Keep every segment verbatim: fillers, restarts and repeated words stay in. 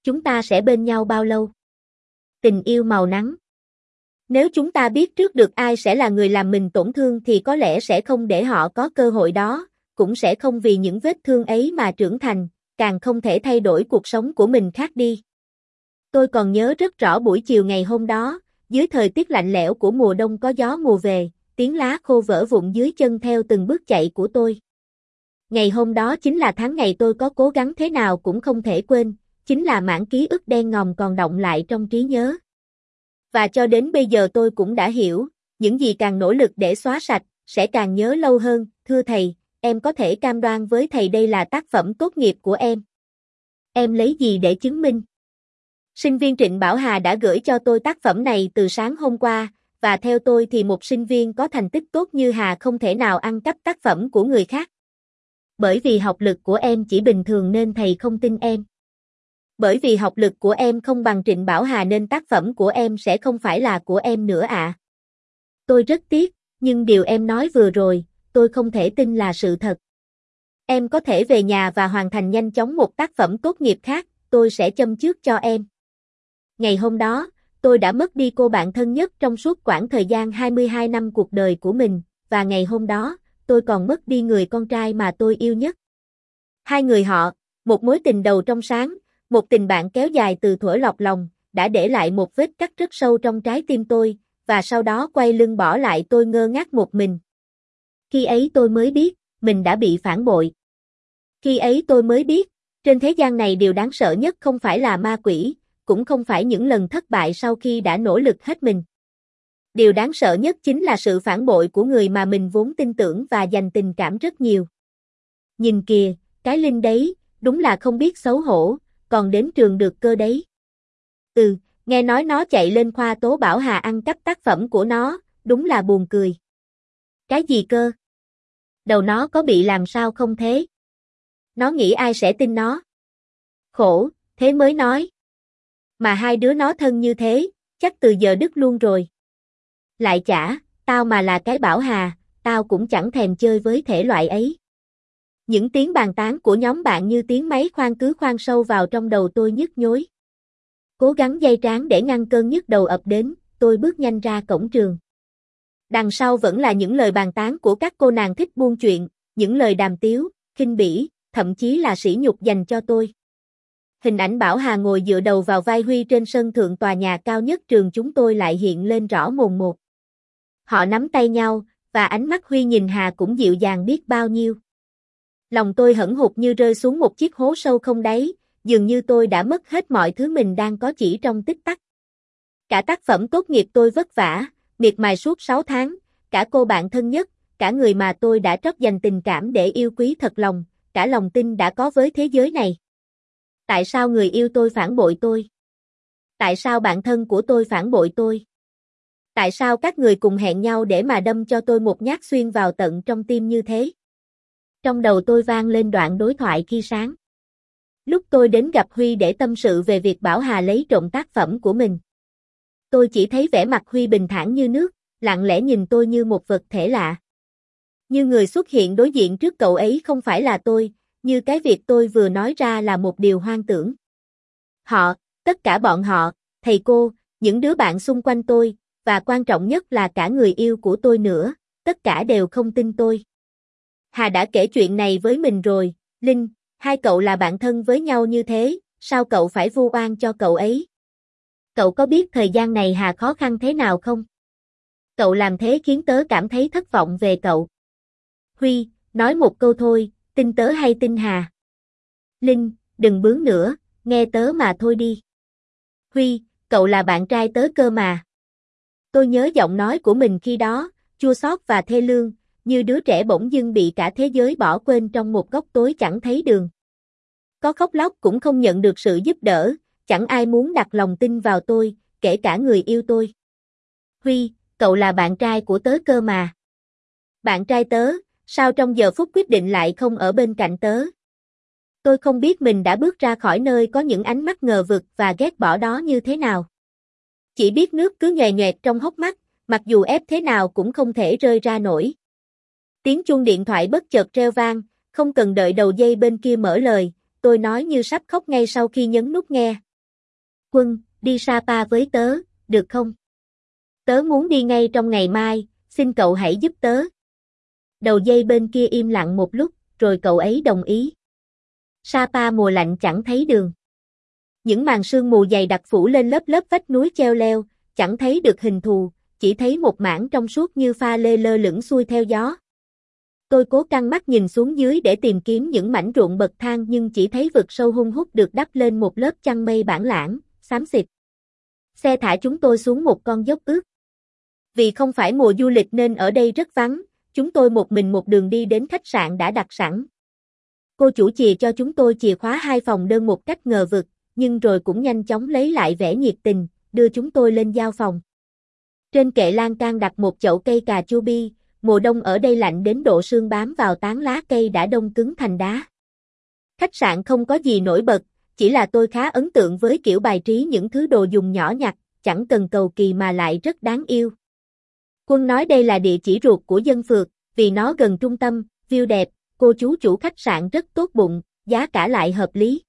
chúng ta sẽ bên nhau bao lâu? Tình yêu màu nắng. Nếu chúng ta biết trước được ai sẽ là người làm mình tổn thương thì có lẽ sẽ không để họ có cơ hội đó, cũng sẽ không vì những vết thương ấy mà trưởng thành, càng không thể thay đổi cuộc sống của mình khác đi. Tôi còn nhớ rất rõ buổi chiều ngày hôm đó, dưới thời tiết lạnh lẽo của mùa đông có gió mùa về, tiếng lá khô vỡ vụn dưới chân theo từng bước chạy của tôi. Ngày hôm đó chính là tháng ngày tôi có cố gắng thế nào cũng không thể quên, chính là mảng ký ức đen ngòm còn đọng lại trong trí nhớ. Và cho đến bây giờ tôi cũng đã hiểu, những gì càng nỗ lực để xóa sạch, sẽ càng nhớ lâu hơn. Thưa thầy, em có thể cam đoan với thầy đây là tác phẩm tốt nghiệp của em. Em lấy gì để chứng minh? Sinh viên Trịnh Bảo Hà đã gửi cho tôi tác phẩm này từ sáng hôm qua, và theo tôi thì một sinh viên có thành tích tốt như Hà không thể nào ăn cắp tác phẩm của người khác. Bởi vì học lực của em chỉ bình thường nên thầy không tin em. Bởi vì học lực của em không bằng Trịnh Bảo Hà nên tác phẩm của em sẽ không phải là của em nữa ạ. À. Tôi rất tiếc, nhưng điều em nói vừa rồi, tôi không thể tin là sự thật. Em có thể về nhà và hoàn thành nhanh chóng một tác phẩm tốt nghiệp khác, tôi sẽ châm chước cho em. Ngày hôm đó, tôi đã mất đi cô bạn thân nhất trong suốt quãng thời gian hai mươi hai năm cuộc đời của mình, và ngày hôm đó, tôi còn mất đi người con trai mà tôi yêu nhất. Hai người họ, một mối tình đầu trong sáng, một tình bạn kéo dài từ thuở lọt lòng, đã để lại một vết cắt rất sâu trong trái tim tôi, và sau đó quay lưng bỏ lại tôi ngơ ngác một mình. Khi ấy tôi mới biết, mình đã bị phản bội. Khi ấy tôi mới biết, trên thế gian này điều đáng sợ nhất không phải là ma quỷ, cũng không phải những lần thất bại sau khi đã nỗ lực hết mình. Điều đáng sợ nhất chính là sự phản bội của người mà mình vốn tin tưởng và dành tình cảm rất nhiều. Nhìn kìa, cái Linh đấy, đúng là không biết xấu hổ, còn đến trường được cơ đấy. Ừ, nghe nói nó chạy lên khoa tố Bảo Hà ăn cắp tác phẩm của nó, đúng là buồn cười. Cái gì cơ? Đầu nó có bị làm sao không thế? Nó nghĩ ai sẽ tin nó? Khổ, thế mới nói. Mà hai đứa nó thân như thế, chắc từ giờ đứt luôn rồi. Lại chả, tao mà là cái Bảo Hà, tao cũng chẳng thèm chơi với thể loại ấy. Những tiếng bàn tán của nhóm bạn như tiếng máy khoan cứ khoan sâu vào trong đầu tôi nhức nhối. Cố gắng dây trán để ngăn cơn nhức đầu ập đến, tôi bước nhanh ra cổng trường. Đằng sau vẫn là những lời bàn tán của các cô nàng thích buôn chuyện, những lời đàm tiếu, khinh bỉ, thậm chí là sỉ nhục dành cho tôi. Hình ảnh Bảo Hà ngồi dựa đầu vào vai Huy trên sân thượng tòa nhà cao nhất trường chúng tôi lại hiện lên rõ mồn một. Họ nắm tay nhau, và ánh mắt Huy nhìn Hà cũng dịu dàng biết bao nhiêu. Lòng tôi hẫng hụt như rơi xuống một chiếc hố sâu không đáy, dường như tôi đã mất hết mọi thứ mình đang có chỉ trong tích tắc. Cả tác phẩm tốt nghiệp tôi vất vả, miệt mài suốt sáu tháng, cả cô bạn thân nhất, cả người mà tôi đã trót dành tình cảm để yêu quý thật lòng, cả lòng tin đã có với thế giới này. Tại sao người yêu tôi phản bội tôi? Tại sao bạn thân của tôi phản bội tôi? Tại sao các người cùng hẹn nhau để mà đâm cho tôi một nhát xuyên vào tận trong tim như thế? Trong đầu tôi vang lên đoạn đối thoại khi sáng. Lúc tôi đến gặp Huy để tâm sự về việc Bảo Hà lấy trộm tác phẩm của mình. Tôi chỉ thấy vẻ mặt Huy bình thản như nước, lặng lẽ nhìn tôi như một vật thể lạ. Như người xuất hiện đối diện trước cậu ấy không phải là tôi, như cái việc tôi vừa nói ra là một điều hoang tưởng. Họ, tất cả bọn họ, thầy cô, những đứa bạn xung quanh tôi, và quan trọng nhất là cả người yêu của tôi nữa, tất cả đều không tin tôi. Hà đã kể chuyện này với mình rồi, Linh, hai cậu là bạn thân với nhau như thế, sao cậu phải vu oan cho cậu ấy? Cậu có biết thời gian này Hà khó khăn thế nào không? Cậu làm thế khiến tớ cảm thấy thất vọng về cậu. Huy, nói một câu thôi, tin tớ hay tin Hà? Linh, đừng bướng nữa, nghe tớ mà thôi đi. Huy, cậu là bạn trai tớ cơ mà. Tôi nhớ giọng nói của mình khi đó, chua xót và thê lương, như đứa trẻ bỗng dưng bị cả thế giới bỏ quên trong một góc tối chẳng thấy đường. Có khóc lóc cũng không nhận được sự giúp đỡ, chẳng ai muốn đặt lòng tin vào tôi, kể cả người yêu tôi. Huy, cậu là bạn trai của tớ cơ mà. Bạn trai tớ, sao trong giờ phút quyết định lại không ở bên cạnh tớ? Tôi không biết mình đã bước ra khỏi nơi có những ánh mắt ngờ vực và ghét bỏ đó như thế nào. Chỉ biết nước cứ nhòe nhoẹt trong hốc mắt, mặc dù ép thế nào cũng không thể rơi ra nổi. Tiếng chuông điện thoại bất chợt reo vang, không cần đợi đầu dây bên kia mở lời, tôi nói như sắp khóc ngay sau khi nhấn nút nghe. Quân, đi Sapa với tớ, được không? Tớ muốn đi ngay trong ngày mai, xin cậu hãy giúp tớ. Đầu dây bên kia im lặng một lúc, rồi cậu ấy đồng ý. Sapa mùa lạnh chẳng thấy đường. Những màn sương mù dày đặc phủ lên lớp lớp vách núi treo leo, chẳng thấy được hình thù, chỉ thấy một mảng trong suốt như pha lê lơ lửng xuôi theo gió. Tôi cố căng mắt nhìn xuống dưới để tìm kiếm những mảnh ruộng bậc thang nhưng chỉ thấy vực sâu hun hút được đắp lên một lớp chăn mây bản lảng, xám xịt. Xe thả chúng tôi xuống một con dốc ướt. Vì không phải mùa du lịch nên ở đây rất vắng, chúng tôi một mình một đường đi đến khách sạn đã đặt sẵn. Cô chủ chìa cho chúng tôi chìa khóa hai phòng đơn một cách ngờ vực, nhưng rồi cũng nhanh chóng lấy lại vẻ nhiệt tình, đưa chúng tôi lên giao phòng. Trên kệ lan can đặt một chậu cây cà chua bi, mùa đông ở đây lạnh đến độ sương bám vào tán lá cây đã đông cứng thành đá. Khách sạn không có gì nổi bật, chỉ là tôi khá ấn tượng với kiểu bài trí những thứ đồ dùng nhỏ nhặt, chẳng cần cầu kỳ mà lại rất đáng yêu. Quân nói đây là địa chỉ ruột của dân phượt, vì nó gần trung tâm, view đẹp, cô chú chủ khách sạn rất tốt bụng, giá cả lại hợp lý.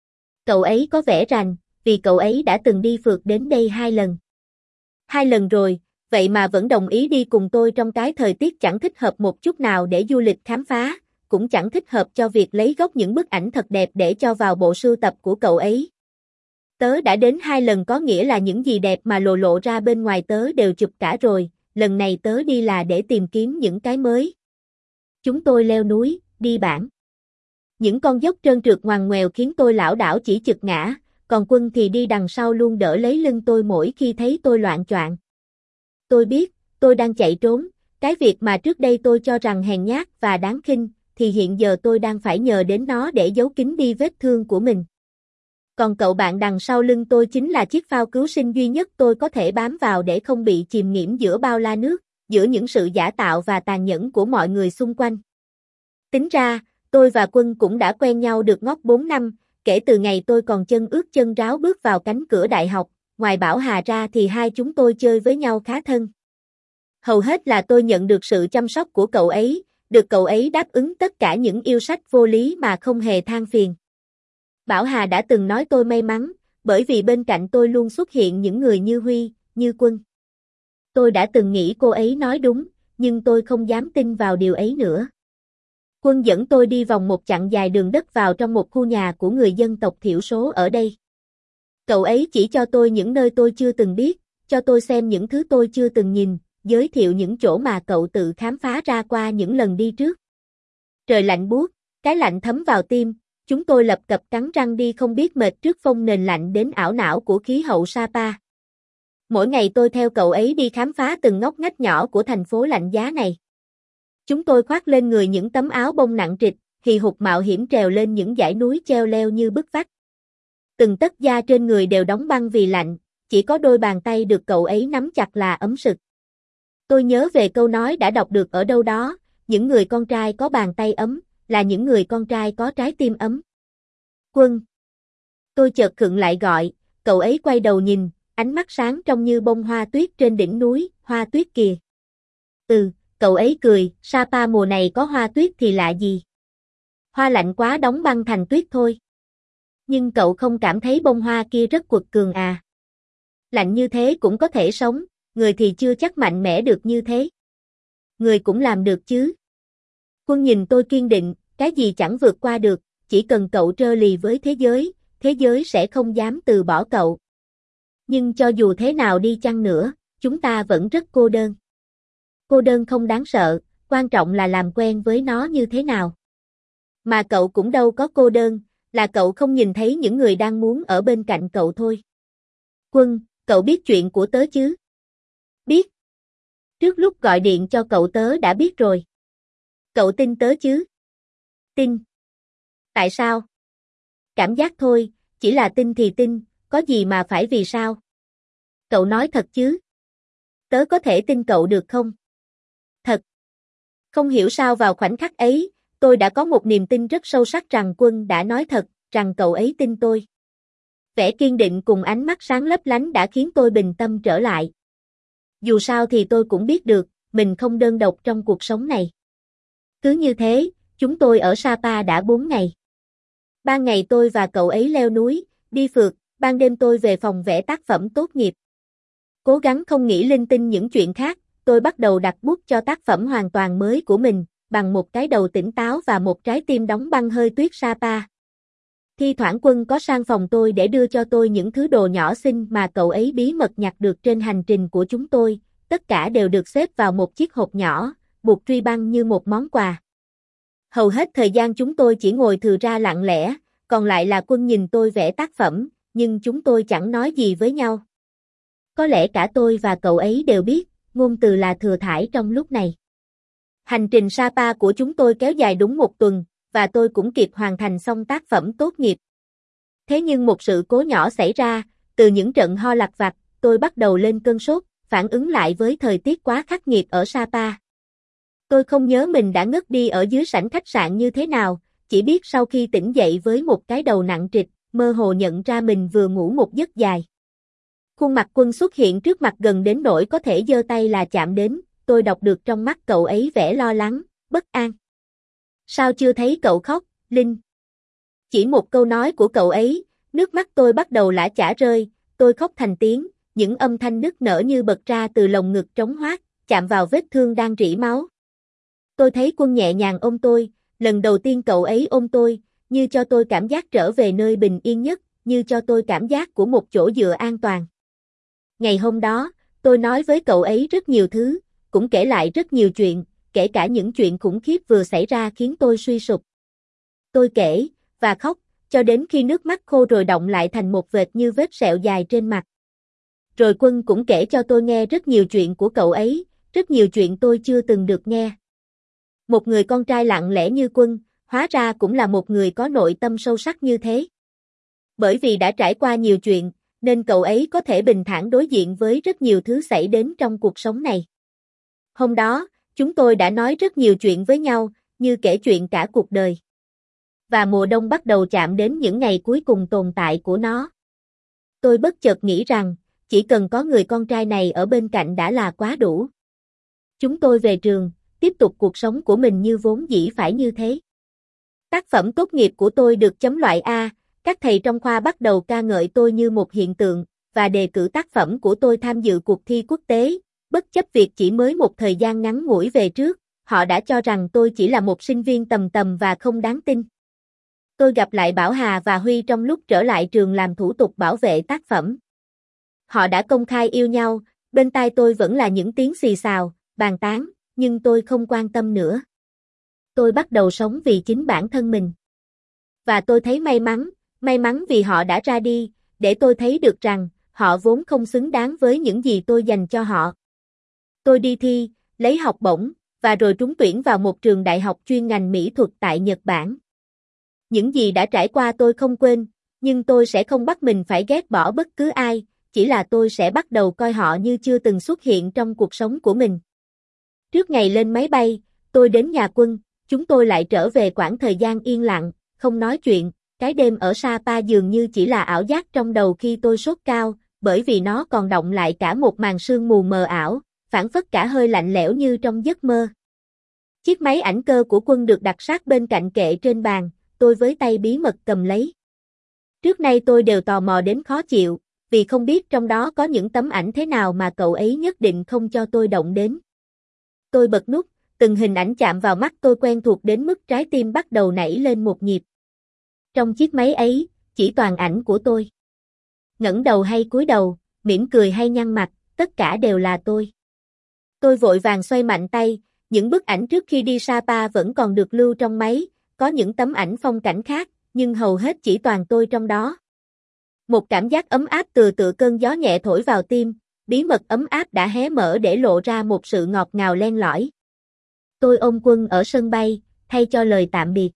Cậu ấy có vẻ rành, vì cậu ấy đã từng đi phượt đến đây hai lần. Hai lần rồi, vậy mà vẫn đồng ý đi cùng tôi trong cái thời tiết chẳng thích hợp một chút nào để du lịch khám phá, cũng chẳng thích hợp cho việc lấy gốc những bức ảnh thật đẹp để cho vào bộ sưu tập của cậu ấy. Tớ đã đến hai lần có nghĩa là những gì đẹp mà lộ lộ ra bên ngoài tớ đều chụp cả rồi, lần này tớ đi là để tìm kiếm những cái mới. Chúng tôi leo núi, đi bản. Những con dốc trơn trượt ngoằn ngoèo khiến tôi lảo đảo chỉ chực ngã, còn Quân thì đi đằng sau luôn đỡ lấy lưng tôi mỗi khi thấy tôi loạng choạng. Tôi biết, tôi đang chạy trốn, cái việc mà trước đây tôi cho rằng hèn nhát và đáng khinh, thì hiện giờ tôi đang phải nhờ đến nó để giấu kín đi vết thương của mình. Còn cậu bạn đằng sau lưng tôi chính là chiếc phao cứu sinh duy nhất tôi có thể bám vào để không bị chìm nghiễm giữa bao la nước, giữa những sự giả tạo và tàn nhẫn của mọi người xung quanh. Tính ra, tôi và Quân cũng đã quen nhau được ngót bốn năm, kể từ ngày tôi còn chân ướt chân ráo bước vào cánh cửa đại học, ngoài Bảo Hà ra thì hai chúng tôi chơi với nhau khá thân. Hầu hết là tôi nhận được sự chăm sóc của cậu ấy, được cậu ấy đáp ứng tất cả những yêu sách vô lý mà không hề than phiền. Bảo Hà đã từng nói tôi may mắn, bởi vì bên cạnh tôi luôn xuất hiện những người như Huy, như Quân. Tôi đã từng nghĩ cô ấy nói đúng, nhưng tôi không dám tin vào điều ấy nữa. Quân dẫn tôi đi vòng một chặng dài đường đất vào trong một khu nhà của người dân tộc thiểu số ở đây. Cậu ấy chỉ cho tôi những nơi tôi chưa từng biết, cho tôi xem những thứ tôi chưa từng nhìn, giới thiệu những chỗ mà cậu tự khám phá ra qua những lần đi trước. Trời lạnh buốt, cái lạnh thấm vào tim, chúng tôi lập cập cắn răng đi không biết mệt trước phong nền lạnh đến ảo não của khí hậu Sapa. Mỗi ngày tôi theo cậu ấy đi khám phá từng ngóc ngách nhỏ của thành phố lạnh giá này. Chúng tôi khoác lên người những tấm áo bông nặng trịch, hì hục mạo hiểm trèo lên những dãy núi treo leo như bức vách. Từng tấc da trên người đều đóng băng vì lạnh, chỉ có đôi bàn tay được cậu ấy nắm chặt là ấm sực. Tôi nhớ về câu nói đã đọc được ở đâu đó, những người con trai có bàn tay ấm, là những người con trai có trái tim ấm. Quân. Tôi chợt khựng lại gọi, cậu ấy quay đầu nhìn, ánh mắt sáng trong như bông hoa tuyết trên đỉnh núi, hoa tuyết kìa. Ừ, cậu ấy cười, Sapa mùa này có hoa tuyết thì lạ gì. Hoa lạnh quá đóng băng thành tuyết thôi. Nhưng cậu không cảm thấy bông hoa kia rất quật cường à? Lạnh như thế cũng có thể sống, người thì chưa chắc mạnh mẽ được như thế. Người cũng làm được chứ. Quân nhìn tôi kiên định, cái gì chẳng vượt qua được, chỉ cần cậu trơ lì với thế giới, thế giới sẽ không dám từ bỏ cậu. Nhưng cho dù thế nào đi chăng nữa, chúng ta vẫn rất cô đơn. Cô đơn không đáng sợ, quan trọng là làm quen với nó như thế nào. Mà cậu cũng đâu có cô đơn, là cậu không nhìn thấy những người đang muốn ở bên cạnh cậu thôi. Quân, cậu biết chuyện của tớ chứ? Biết. Trước lúc gọi điện cho cậu tớ đã biết rồi. Cậu tin tớ chứ? Tin. Tại sao? Cảm giác thôi, chỉ là tin thì tin, có gì mà phải vì sao? Cậu nói thật chứ? Tớ có thể tin cậu được không? Thật. Không hiểu sao vào khoảnh khắc ấy, tôi đã có một niềm tin rất sâu sắc rằng Quân đã nói thật, rằng cậu ấy tin tôi. Vẻ kiên định cùng ánh mắt sáng lấp lánh đã khiến tôi bình tâm trở lại. Dù sao thì tôi cũng biết được, mình không đơn độc trong cuộc sống này. Cứ như thế, chúng tôi ở Sapa đã bốn ngày. Ban ngày tôi và cậu ấy leo núi, đi phượt, ban đêm tôi về phòng vẽ tác phẩm tốt nghiệp. Cố gắng không nghĩ linh tinh những chuyện khác, tôi bắt đầu đặt bút cho tác phẩm hoàn toàn mới của mình, bằng một cái đầu tỉnh táo và một trái tim đóng băng hơi tuyết Sapa. Thi thoảng Quân có sang phòng tôi để đưa cho tôi những thứ đồ nhỏ xinh mà cậu ấy bí mật nhặt được trên hành trình của chúng tôi, tất cả đều được xếp vào một chiếc hộp nhỏ, buộc truy băng như một món quà. Hầu hết thời gian chúng tôi chỉ ngồi thừ ra lặng lẽ, còn lại là Quân nhìn tôi vẽ tác phẩm, nhưng chúng tôi chẳng nói gì với nhau. Có lẽ cả tôi và cậu ấy đều biết, ngôn từ là thừa thãi trong lúc này. Hành trình Sapa của chúng tôi kéo dài đúng một tuần, và tôi cũng kịp hoàn thành xong tác phẩm tốt nghiệp. Thế nhưng một sự cố nhỏ xảy ra, từ những trận ho lặt vặt, tôi bắt đầu lên cơn sốt, phản ứng lại với thời tiết quá khắc nghiệt ở Sapa. Tôi không nhớ mình đã ngất đi ở dưới sảnh khách sạn như thế nào, chỉ biết sau khi tỉnh dậy với một cái đầu nặng trịch, mơ hồ nhận ra mình vừa ngủ một giấc dài. Khuôn mặt Quân xuất hiện trước mặt gần đến nỗi có thể giơ tay là chạm đến, tôi đọc được trong mắt cậu ấy vẻ lo lắng, bất an. Sao chưa thấy cậu khóc, Linh? Chỉ một câu nói của cậu ấy, nước mắt tôi bắt đầu lã chả rơi, tôi khóc thành tiếng, những âm thanh nức nở như bật ra từ lồng ngực trống hoác, chạm vào vết thương đang rỉ máu. Tôi thấy Quân nhẹ nhàng ôm tôi, lần đầu tiên cậu ấy ôm tôi, như cho tôi cảm giác trở về nơi bình yên nhất, như cho tôi cảm giác của một chỗ dựa an toàn. Ngày hôm đó, tôi nói với cậu ấy rất nhiều thứ, cũng kể lại rất nhiều chuyện, kể cả những chuyện khủng khiếp vừa xảy ra khiến tôi suy sụp. Tôi kể, và khóc, cho đến khi nước mắt khô rồi đọng lại thành một vệt như vết sẹo dài trên mặt. Rồi Quân cũng kể cho tôi nghe rất nhiều chuyện của cậu ấy, rất nhiều chuyện tôi chưa từng được nghe. Một người con trai lặng lẽ như Quân, hóa ra cũng là một người có nội tâm sâu sắc như thế. Bởi vì đã trải qua nhiều chuyện, nên cậu ấy có thể bình thản đối diện với rất nhiều thứ xảy đến trong cuộc sống này. Hôm đó, chúng tôi đã nói rất nhiều chuyện với nhau, như kể chuyện cả cuộc đời. Và mùa đông bắt đầu chạm đến những ngày cuối cùng tồn tại của nó. Tôi bất chợt nghĩ rằng, chỉ cần có người con trai này ở bên cạnh đã là quá đủ. Chúng tôi về trường, tiếp tục cuộc sống của mình như vốn dĩ phải như thế. Tác phẩm tốt nghiệp của tôi được chấm loại A, các thầy trong khoa bắt đầu ca ngợi tôi như một hiện tượng, và đề cử tác phẩm của tôi tham dự cuộc thi quốc tế, bất chấp việc chỉ mới một thời gian ngắn ngủi về trước, họ đã cho rằng tôi chỉ là một sinh viên tầm tầm và không đáng tin. Tôi gặp lại Bảo Hà và Huy trong lúc trở lại trường làm thủ tục bảo vệ tác phẩm. Họ đã công khai yêu nhau, bên tai tôi vẫn là những tiếng xì xào, bàn tán, nhưng tôi không quan tâm nữa. Tôi bắt đầu sống vì chính bản thân mình. Và tôi thấy may mắn, may mắn vì họ đã ra đi, để tôi thấy được rằng, họ vốn không xứng đáng với những gì tôi dành cho họ. Tôi đi thi, lấy học bổng, và rồi trúng tuyển vào một trường đại học chuyên ngành mỹ thuật tại Nhật Bản. Những gì đã trải qua tôi không quên, nhưng tôi sẽ không bắt mình phải ghét bỏ bất cứ ai, chỉ là tôi sẽ bắt đầu coi họ như chưa từng xuất hiện trong cuộc sống của mình. Trước ngày lên máy bay, tôi đến nhà Quân, chúng tôi lại trở về quãng thời gian yên lặng, không nói chuyện, cái đêm ở Sapa dường như chỉ là ảo giác trong đầu khi tôi sốt cao, bởi vì nó còn đọng lại cả một màn sương mù mờ ảo, phảng phất cả hơi lạnh lẽo như trong giấc mơ. Chiếc máy ảnh cơ của Quân được đặt sát bên cạnh kệ trên bàn, tôi với tay bí mật cầm lấy. Trước nay tôi đều tò mò đến khó chịu, vì không biết trong đó có những tấm ảnh thế nào mà cậu ấy nhất định không cho tôi động đến. Tôi bật nút, từng hình ảnh chạm vào mắt tôi quen thuộc đến mức trái tim bắt đầu nảy lên một nhịp. Trong chiếc máy ấy, chỉ toàn ảnh của tôi. Ngẩng đầu hay cúi đầu, mỉm cười hay nhăn mặt, tất cả đều là tôi. Tôi vội vàng xoay mạnh tay, những bức ảnh trước khi đi Sapa vẫn còn được lưu trong máy, có những tấm ảnh phong cảnh khác, nhưng hầu hết chỉ toàn tôi trong đó. Một cảm giác ấm áp từ tựa cơn gió nhẹ thổi vào tim, bí mật ấm áp đã hé mở để lộ ra một sự ngọt ngào len lỏi. Tôi ôm Quân ở sân bay, thay cho lời tạm biệt.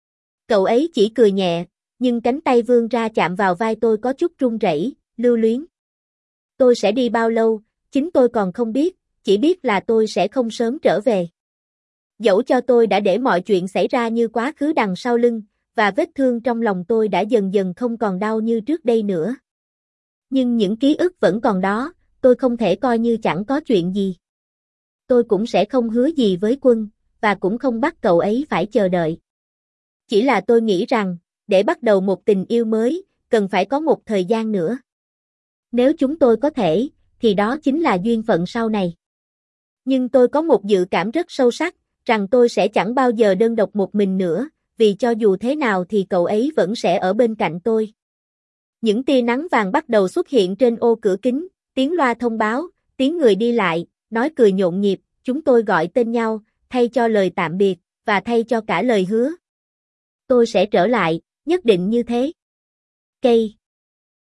Cậu ấy chỉ cười nhẹ, nhưng cánh tay vươn ra chạm vào vai tôi có chút run rẩy, lưu luyến. Tôi sẽ đi bao lâu, chính tôi còn không biết, chỉ biết là tôi sẽ không sớm trở về. Dẫu cho tôi đã để mọi chuyện xảy ra như quá khứ đằng sau lưng, và vết thương trong lòng tôi đã dần dần không còn đau như trước đây nữa. Nhưng những ký ức vẫn còn đó, tôi không thể coi như chẳng có chuyện gì. Tôi cũng sẽ không hứa gì với Quân, và cũng không bắt cậu ấy phải chờ đợi. Chỉ là tôi nghĩ rằng, để bắt đầu một tình yêu mới, cần phải có một thời gian nữa. Nếu chúng tôi có thể, thì đó chính là duyên phận sau này. Nhưng tôi có một dự cảm rất sâu sắc, rằng tôi sẽ chẳng bao giờ đơn độc một mình nữa, vì cho dù thế nào thì cậu ấy vẫn sẽ ở bên cạnh tôi. Những tia nắng vàng bắt đầu xuất hiện trên ô cửa kính, tiếng loa thông báo, tiếng người đi lại, nói cười nhộn nhịp, chúng tôi gọi tên nhau, thay cho lời tạm biệt, và thay cho cả lời hứa. Tôi sẽ trở lại, nhất định như thế. Cây